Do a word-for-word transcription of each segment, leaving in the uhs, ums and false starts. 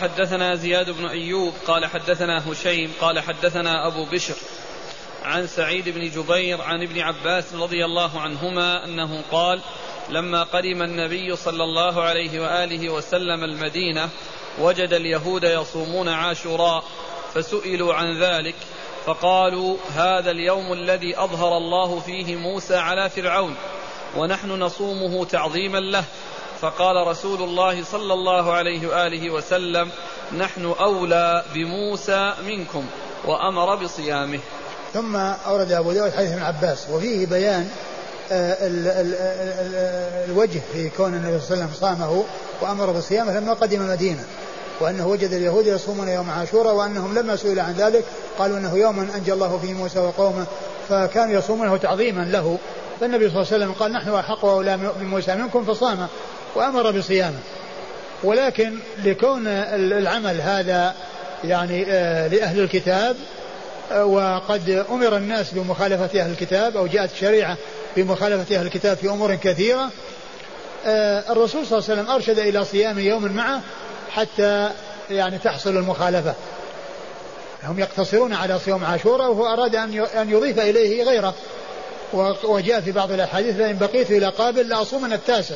حدثنا زياد بن أيوب قال حدثنا هشيم قال حدثنا أبو بشر عن سعيد بن جبير عن ابن عباس رضي الله عنهما أنه قال لما قدم النبي صلى الله عليه وآله وسلم المدينة وجد اليهود يصومون عاشوراء فسئلوا عن ذلك فقالوا هذا اليوم الذي أظهر الله فيه موسى على فرعون ونحن نصومه تعظيما له. فقال رسول الله صلى الله عليه وآله وسلم نحن أولى بموسى منكم وأمر بصيامه. ثم أورد أبو داود حديث ابن عباس وفيه بيان ال ال ال الوجه في كون النبي صلى الله عليه وسلم صامه وأمر بصيامه لما قدم المدينة، وأنه وجد اليهود يصومون يوم عاشوراء وأنهم لما سئلوا عن ذلك قالوا أنه يوم أنجى الله فيه موسى وقومه فكانوا يصومونه تعظيما له. فالنبي صلى الله عليه وسلم قال نحن أحق وأولى بموسى منكم فصام وأمر بصيامه. ولكن لكون العمل هذا يعني لأهل الكتاب وقد أمر الناس بمخالفة أهل الكتاب أو جاءت الشريعة بمخالفة أهل الكتاب في أمور كثيرة، الرسول صلى الله عليه وسلم أرشد إلى صيام يوم معه حتى يعني تحصل المخالفة. هم يقتصرون على صيام عاشوراء وهو أراد أن يضيف إليه غيره، وجاء في بعض الأحاديث لئن بقيت إلى قابل لأصومن التاسع.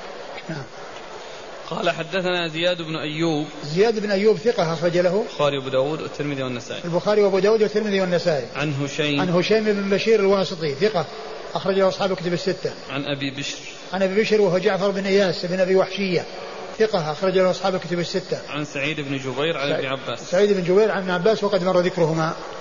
قال حدثنا زياد بن أيوب. زياد بن أيوب ثقة أخرج له البخاري وأبو داود والترمذي والنسائي. البخاري وأبو داود والترمذي والنسائي. عن هشيم. عن هشيم بن بشير الواسطي ثقة أخرج له أصحاب الكتب الستة. عن أبي بشر. عن أبي بشر وهو جعفر بن إياس بن أبي وحشية ثقة أخرج له أصحاب الكتب الستة. عن سعيد بن جبير عن ابن عباس. سعيد بن جبير عن ابن عباس وقد مر ذكرهما.